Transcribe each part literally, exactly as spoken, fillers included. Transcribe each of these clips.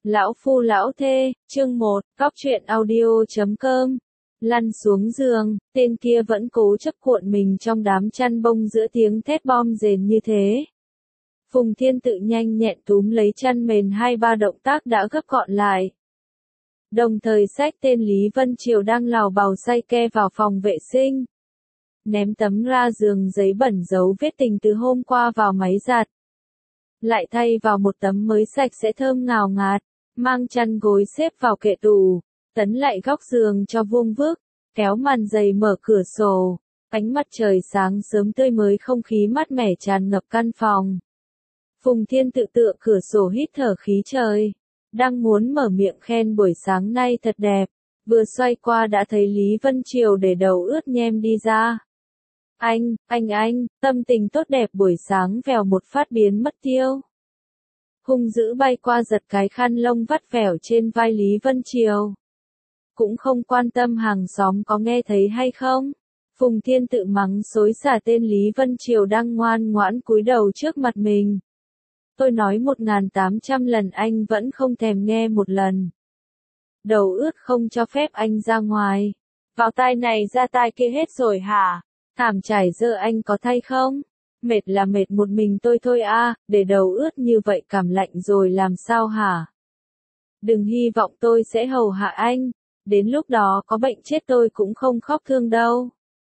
Lão phu lão thê, chương một, cóc truyện audio chấm com. Lăn xuống giường, tên kia vẫn cố chấp cuộn mình trong đám chăn bông giữa tiếng thét bom rền như thế. Phùng Thiên Tự nhanh nhẹn túm lấy chăn mền, hai ba động tác đã gấp gọn lại. Đồng thời xách tên Lý Vân Triều đang lào bào say ke vào phòng vệ sinh. Ném tấm ra giường giấy bẩn dấu vết tình từ hôm qua vào máy giặt. Lại thay vào một tấm mới sạch sẽ thơm ngào ngạt, mang chăn gối xếp vào kệ tủ, tấn lại góc giường cho vuông vức, kéo màn dày mở cửa sổ, ánh mặt trời sáng sớm tươi mới, không khí mát mẻ tràn ngập căn phòng. Phùng Thiên Tự tựa cửa sổ hít thở khí trời, đang muốn mở miệng khen buổi sáng nay thật đẹp, vừa xoay qua đã thấy Lý Vân Triều để đầu ướt nhem đi ra. Anh, anh anh, tâm tình tốt đẹp buổi sáng vèo một phát biến mất tiêu. Hung dữ bay qua giật cái khăn lông vắt vẻo trên vai Lý Vân Triều. Cũng không quan tâm hàng xóm có nghe thấy hay không. Phùng Thiên Tự mắng xối xả tên Lý Vân Triều đang ngoan ngoãn cúi đầu trước mặt mình. Tôi nói một ngàn tám trăm lần anh vẫn không thèm nghe một lần. Đầu ướt không cho phép anh ra ngoài. Vào tai này ra tai kia hết rồi hả? Thảm trải dơ anh có thay không? Mệt là mệt một mình tôi thôi a, để đầu ướt như vậy cảm lạnh rồi làm sao hả? Đừng hy vọng tôi sẽ hầu hạ anh, đến lúc đó có bệnh chết tôi cũng không khóc thương đâu.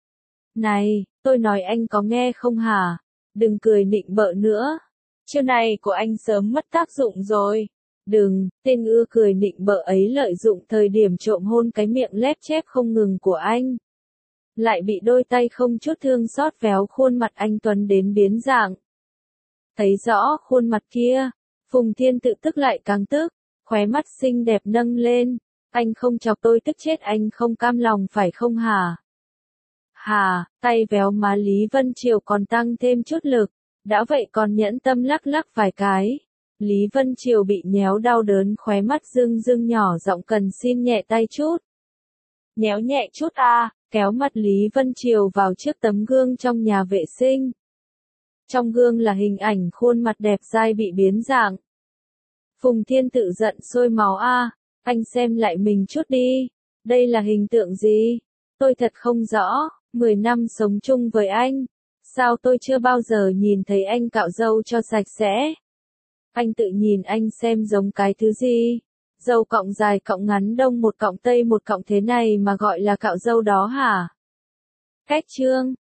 Này, tôi nói anh có nghe không hả? Đừng cười nịnh bợ nữa. Chiêu này của anh sớm mất tác dụng rồi. Đừng, tên ưa cười nịnh bợ ấy lợi dụng thời điểm trộm hôn cái miệng lép chép không ngừng của anh. Lại bị đôi tay không chút thương xót véo khuôn mặt anh Tuấn đến biến dạng. Thấy rõ khuôn mặt kia, Phùng Thiên Tự tức lại càng tức, khóe mắt xinh đẹp nâng lên. Anh không chọc tôi tức chết, anh không cam lòng phải không hả? Hà, tay véo má Lý Vân Triều còn tăng thêm chút lực, đã vậy còn nhẫn tâm lắc lắc vài cái. Lý Vân Triều bị nhéo đau đớn, khóe mắt rưng rưng nhỏ giọng cần xin nhẹ tay chút. Nhéo nhẹ chút à, kéo mặt Lý Vân Triều vào trước tấm gương trong nhà vệ sinh. Trong gương là hình ảnh khuôn mặt đẹp dai bị biến dạng. Phùng Thiên Tự giận sôi máu a, anh xem lại mình chút đi, đây là hình tượng gì? Tôi thật không rõ, mười năm sống chung với anh, sao tôi chưa bao giờ nhìn thấy anh cạo râu cho sạch sẽ? Anh tự nhìn anh xem giống cái thứ gì? Râu cọng dài cọng ngắn, đông một cọng tây một cọng thế này mà gọi là cạo râu đó hả? Cách chương